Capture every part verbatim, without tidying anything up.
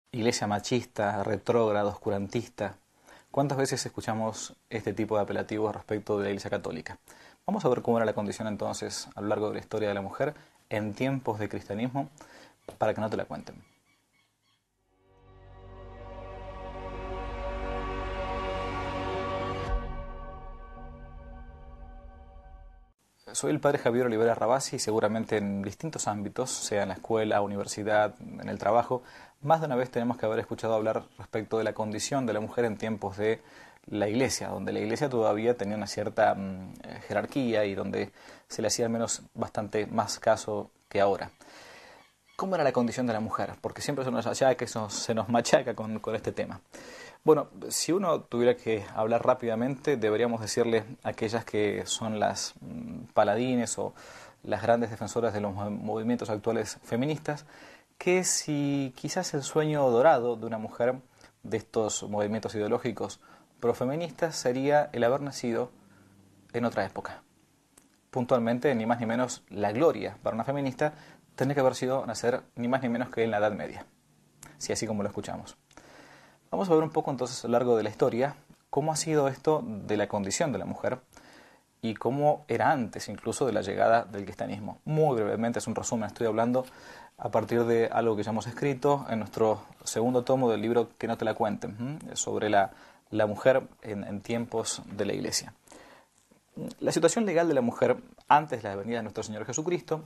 iglesia machista, retrógrada, oscurantista. ¿Cuántas veces escuchamos este tipo de apelativos respecto de la Iglesia Católica? Vamos a ver cómo era la condición entonces a lo largo de la historia de la mujer en tiempos de cristianismo, para que no te la cuenten. Soy el padre Javier Olivera Rabasi y seguramente en distintos ámbitos, sea en la escuela, universidad, en el trabajo, más de una vez tenemos que haber escuchado hablar respecto de la condición de la mujer en tiempos de la Iglesia, donde la Iglesia todavía tenía una cierta mm, jerarquía y donde se le hacía al menos bastante más caso que ahora. ¿Cómo era la condición de la mujer? Porque siempre se nos achaca, se nos, se nos machaca con, con este tema. Bueno, si uno tuviera que hablar rápidamente, deberíamos decirle a aquellas que son las mm, paladines o las grandes defensoras de los movimientos actuales feministas, que si quizás el sueño dorado de una mujer de estos movimientos ideológicos profeministas sería el haber nacido en otra época. Puntualmente, ni más ni menos, la gloria para una feminista tendría que haber sido nacer ni más ni menos que en la Edad Media, si así como lo escuchamos. Vamos a ver un poco entonces a lo largo de la historia cómo ha sido esto de la condición de la mujer y cómo era antes incluso de la llegada del cristianismo. Muy brevemente, es un resumen, estoy hablando a partir de algo que ya hemos escrito en nuestro segundo tomo del libro Que no te la cuenten, ¿m? sobre la, la mujer en, en tiempos de la Iglesia. La situación legal de la mujer antes de la venida de nuestro Señor Jesucristo,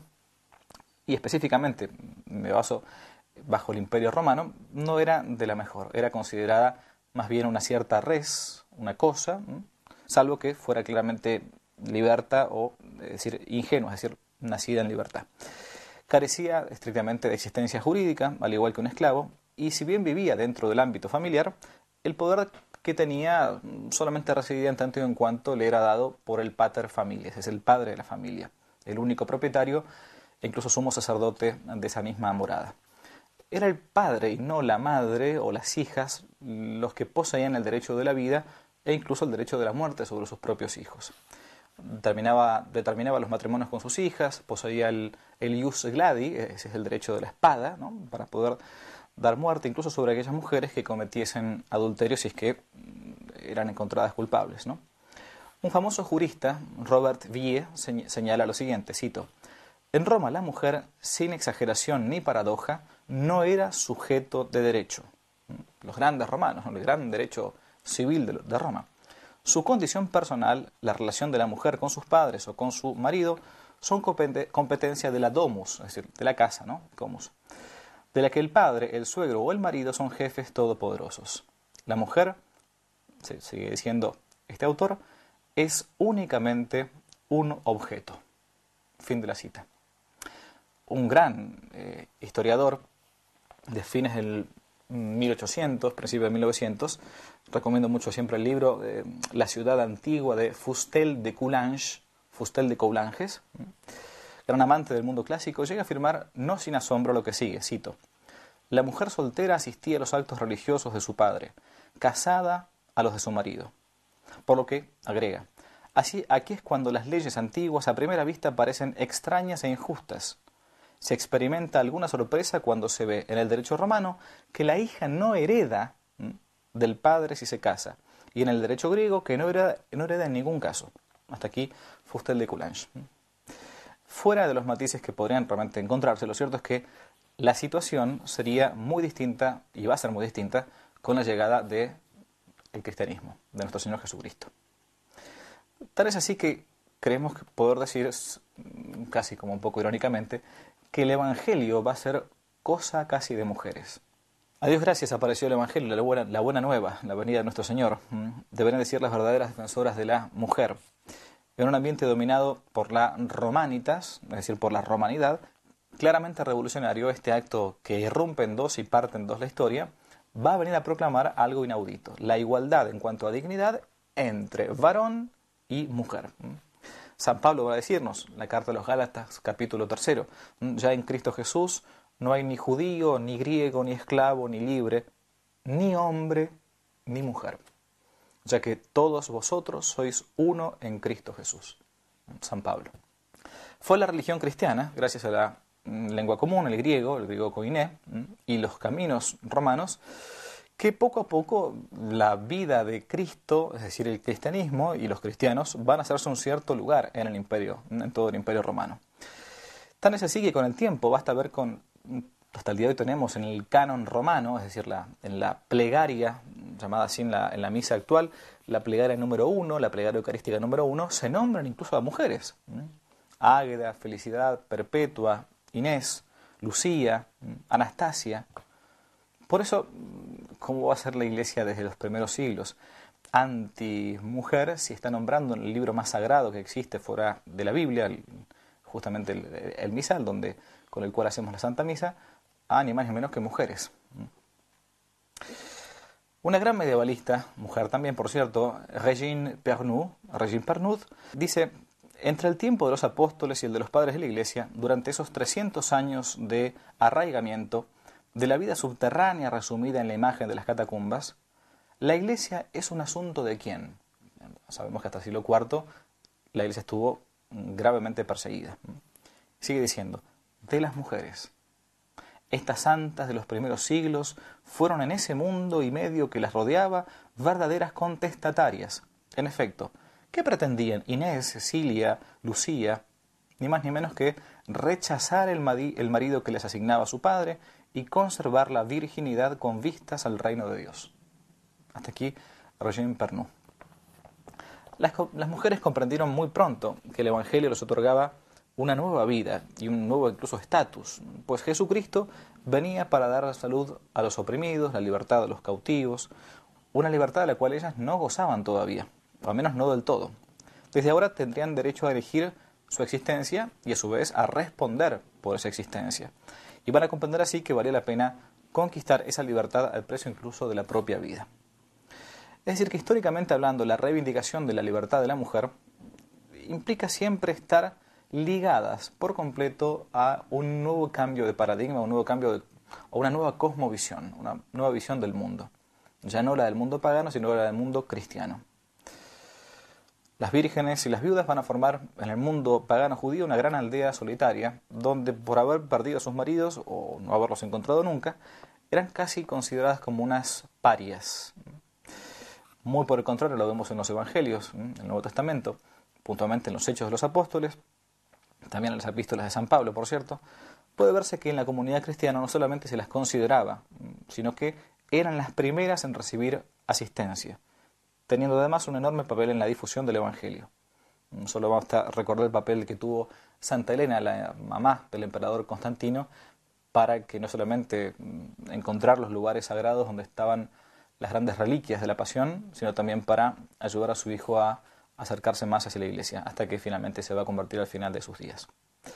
y específicamente me baso bajo el Imperio Romano, no era de la mejor. Era considerada más bien una cierta res, una cosa, ¿m? salvo que fuera claramente liberta o, es decir, ingenua, es decir, nacida en libertad. Carecía estrictamente de existencia jurídica, al igual que un esclavo, y si bien vivía dentro del ámbito familiar, el poder que tenía solamente residía en tanto y en cuanto le era dado por el pater familias, es el padre de la familia, el único propietario e incluso sumo sacerdote de esa misma morada. Era el padre y no la madre o las hijas los que poseían el derecho de la vida e incluso el derecho de la muerte sobre sus propios hijos. Determinaba, determinaba los matrimonios con sus hijas, poseía el, el ius gladi, ese es el derecho de la espada, ¿no? Para poder dar muerte incluso sobre aquellas mujeres que cometiesen adulterio si es que eran encontradas culpables, ¿no? Un famoso jurista, Robert Ville, señala lo siguiente, cito: en Roma la mujer, sin exageración ni paradoja, no era sujeto de derecho. Los grandes romanos, el gran derecho civil de, de Roma. Su condición personal, la relación de la mujer con sus padres o con su marido, son competencia de la domus, es decir, de la casa, ¿no? Comus, de la que el padre, el suegro o el marido son jefes todopoderosos. La mujer, se sigue diciendo este autor, es únicamente un objeto. Fin de la cita. Un gran eh, historiador de fines del mil ochocientos, principios de mil novecientos, recomiendo mucho siempre el libro eh, La ciudad antigua de Fustel de Coulanges, Fustel de Coulanges, gran amante del mundo clásico, llega a afirmar no sin asombro lo que sigue, cito: la mujer soltera asistía a los actos religiosos de su padre, casada a los de su marido. Por lo que, agrega, así, aquí es cuando las leyes antiguas a primera vista parecen extrañas e injustas. Se experimenta alguna sorpresa cuando se ve en el derecho romano que la hija no hereda ¿m? del padre si se casa, y en el derecho griego que no hereda, no hereda en ningún caso. Hasta aquí Fustel de Coulanges. Fuera de los matices que podrían realmente encontrarse, lo cierto es que la situación sería muy distinta, y va a ser muy distinta, con la llegada del cristianismo, de nuestro Señor Jesucristo. Tal es así que creemos poder decir, casi como un poco irónicamente, que el Evangelio va a ser cosa casi de mujeres. A Dios gracias apareció el Evangelio, la buena, la buena nueva, la venida de nuestro Señor. Deberían decir las verdaderas defensoras de la mujer. En un ambiente dominado por la romanitas, es decir, por la romanidad, claramente revolucionario, este acto que irrumpe en dos y parte en dos la historia, va a venir a proclamar algo inaudito: la igualdad en cuanto a dignidad entre varón y mujer. San Pablo va a decirnos, la carta de los Gálatas, capítulo tercero, ya en Cristo Jesús no hay ni judío, ni griego, ni esclavo, ni libre, ni hombre, ni mujer, ya que todos vosotros sois uno en Cristo Jesús. San Pablo. Fue la religión cristiana, gracias a la lengua común, el griego, el griego koiné, y los caminos romanos, que poco a poco la vida de Cristo, es decir, el cristianismo y los cristianos, van a hacerse un cierto lugar en el imperio, en todo el imperio romano. Tan es así que con el tiempo, basta ver con, hasta el día de hoy tenemos en el canon romano, es decir, la, en la plegaria, llamada así en la, en la misa actual, la plegaria número uno, la plegaria eucarística número uno, se nombran incluso a mujeres. Águeda, Felicidad, Perpetua, Inés, Lucía, Anastasia. Por eso, ¿cómo va a ser la Iglesia desde los primeros siglos? Anti-mujer, si está nombrando en el libro más sagrado que existe fuera de la Biblia, el, justamente el, el misal, donde, con el cual hacemos la Santa Misa, a ni más ni menos que mujeres. Una gran medievalista, mujer también, por cierto, Regine Pernoud, Regine Pernoud, dice: entre el tiempo de los apóstoles y el de los padres de la Iglesia, durante esos trescientos años de arraigamiento, de la vida subterránea resumida en la imagen de las catacumbas, la Iglesia es un asunto de quién. Sabemos que hasta el siglo cuarto la Iglesia estuvo gravemente perseguida. Sigue diciendo, de las mujeres. Estas santas de los primeros siglos fueron en ese mundo y medio que las rodeaba verdaderas contestatarias. En efecto, ¿qué pretendían Inés, Cecilia, Lucía? Ni más ni menos que rechazar el marido que les asignaba su padre y conservar la virginidad con vistas al reino de Dios. Hasta aquí, Regine Pernoud. Las, las mujeres comprendieron muy pronto que el Evangelio les otorgaba una nueva vida y un nuevo incluso estatus, pues Jesucristo venía para dar la salud a los oprimidos, la libertad a los cautivos, una libertad de la cual ellas no gozaban todavía, o al menos no del todo. Desde ahora tendrían derecho a elegir su existencia y a su vez a responder por esa existencia. Y van a comprender así que valía la pena conquistar esa libertad al precio incluso de la propia vida. Es decir, que históricamente hablando, la reivindicación de la libertad de la mujer implica siempre estar ligadas por completo a un nuevo cambio de paradigma, un nuevo cambio de, o una nueva cosmovisión, una nueva visión del mundo. Ya no la del mundo pagano, sino la del mundo cristiano. Las vírgenes y las viudas van a formar en el mundo pagano judío una gran aldea solitaria, donde por haber perdido a sus maridos o no haberlos encontrado nunca, eran casi consideradas como unas parias. Muy por el contrario, lo vemos en los Evangelios, en el Nuevo Testamento, puntualmente en los Hechos de los Apóstoles, también en las epístolas de San Pablo, por cierto, puede verse que en la comunidad cristiana no solamente se las consideraba, sino que eran las primeras en recibir asistencia, teniendo además un enorme papel en la difusión del Evangelio. Solo basta recordar el papel que tuvo Santa Elena, la mamá del emperador Constantino, para que no solamente encontrar los lugares sagrados donde estaban las grandes reliquias de la Pasión, sino también para ayudar a su hijo a acercarse más hacia la Iglesia, hasta que finalmente se va a convertir al final de sus días.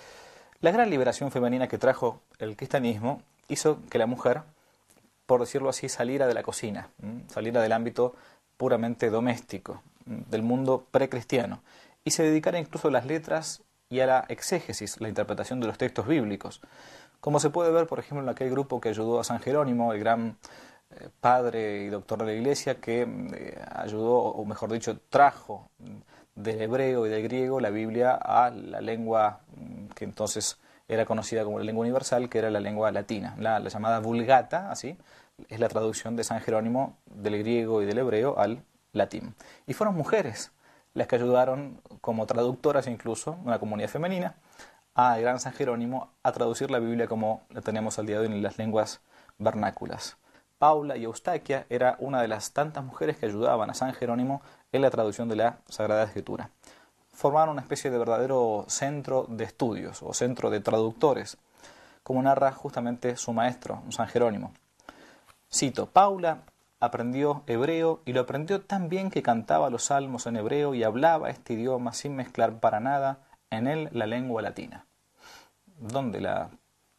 La gran liberación femenina que trajo el cristianismo hizo que la mujer, por decirlo así, saliera de la cocina, saliera del ámbito puramente doméstico, del mundo precristiano, y se dedicara incluso a las letras y a la exégesis, la interpretación de los textos bíblicos, como se puede ver, por ejemplo, en aquel grupo que ayudó a San Jerónimo, el gran eh, padre y doctor de la Iglesia, que eh, ayudó, o mejor dicho, trajo del hebreo y del griego la Biblia a la lengua que entonces era conocida como la lengua universal, que era la lengua latina, la, la llamada Vulgata, así, es la traducción de San Jerónimo del griego y del hebreo al latín. Y fueron mujeres las que ayudaron como traductoras incluso, una comunidad femenina, al gran San Jerónimo a traducir la Biblia como la tenemos al día de hoy en las lenguas vernáculas. Paula y Eustaquia era una de las tantas mujeres que ayudaban a San Jerónimo en la traducción de la Sagrada Escritura. Formaron una especie de verdadero centro de estudios o centro de traductores, como narra justamente su maestro, San Jerónimo. Cito, Paula aprendió hebreo y lo aprendió tan bien que cantaba los salmos en hebreo y hablaba este idioma sin mezclar para nada en él la lengua latina. ¿Dónde la,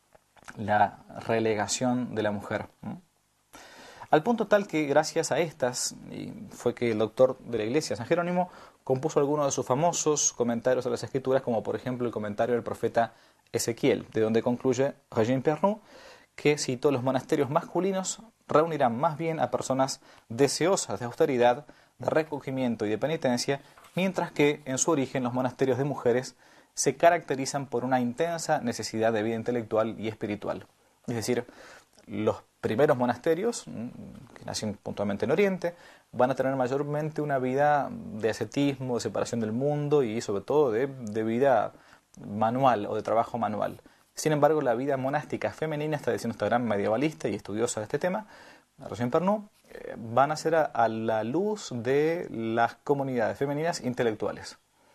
la relegación de la mujer? ¿Mm? Al punto tal que gracias a estas, y fue que el doctor de la Iglesia, San Jerónimo, compuso algunos de sus famosos comentarios a las Escrituras, como por ejemplo el comentario del profeta Ezequiel, de donde concluye Regine Pernoud, que citó los monasterios masculinos reunirán más bien a personas deseosas de austeridad, de recogimiento y de penitencia, mientras que en su origen los monasterios de mujeres se caracterizan por una intensa necesidad de vida intelectual y espiritual. Es decir, los primeros monasterios, que nacen puntualmente en Oriente, van a tener mayormente una vida de ascetismo, de separación del mundo y sobre todo de, de vida manual o de trabajo manual. Sin embargo, la vida monástica femenina, está diciendo esta gran medievalista y estudiosa de este tema, Rocío Pernú, eh, van a ser a, a la luz de las comunidades femeninas intelectuales.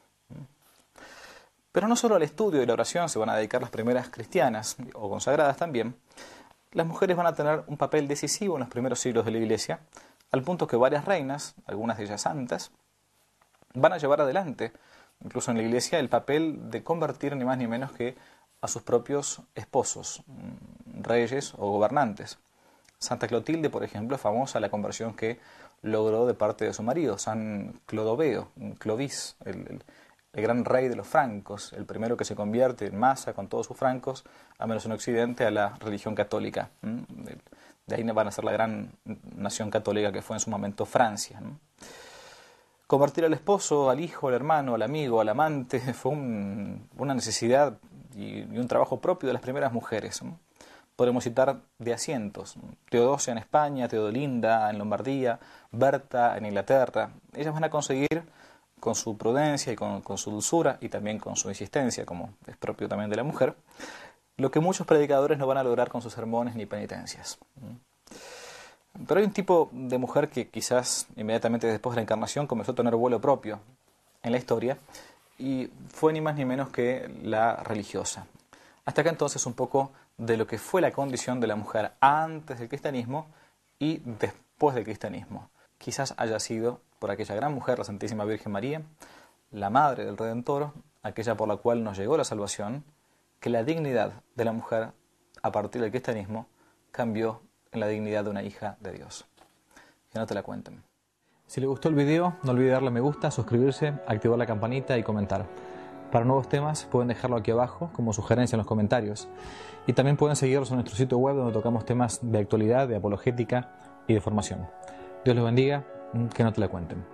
Pero no solo al estudio y la oración se van a dedicar las primeras cristianas o consagradas también. Las mujeres van a tener un papel decisivo en los primeros siglos de la Iglesia, al punto que varias reinas, algunas de ellas santas, van a llevar adelante, incluso en la Iglesia, el papel de convertir ni más ni menos que a sus propios esposos, reyes o gobernantes. Santa Clotilde, por ejemplo, es famosa la conversión que logró de parte de su marido, San Clodoveo, Clovis, el, el, el gran rey de los francos, el primero que se convierte en masa con todos sus francos, al menos en Occidente, a la religión católica. De ahí van a ser la gran nación católica que fue en su momento Francia. Convertir al esposo, al hijo, al hermano, al amigo, al amante, fue un, una necesidad y, y un trabajo propio de las primeras mujeres. Podemos citar de asientos: Teodosia en España, Teodolinda en Lombardía, Berta en Inglaterra. Ellas van a conseguir, con su prudencia y con, con su dulzura y también con su insistencia, como es propio también de la mujer, lo que muchos predicadores no van a lograr con sus sermones ni penitencias. Pero hay un tipo de mujer que quizás inmediatamente después de la encarnación comenzó a tener vuelo propio en la historia y fue ni más ni menos que la religiosa. Hasta acá entonces un poco de lo que fue la condición de la mujer antes del cristianismo y después del cristianismo. Quizás haya sido por aquella gran mujer, la Santísima Virgen María, la Madre del Redentor, aquella por la cual nos llegó la salvación, que la dignidad de la mujer a partir del cristianismo cambió en la dignidad de una hija de Dios. Que no te la cuenten. Si le gustó el video, no olvide darle me gusta, suscribirse, activar la campanita y comentar. Para nuevos temas pueden dejarlo aquí abajo como sugerencia en los comentarios. Y también pueden seguirnos en nuestro sitio web donde tocamos temas de actualidad, de apologética y de formación. Dios los bendiga, que no te la cuenten.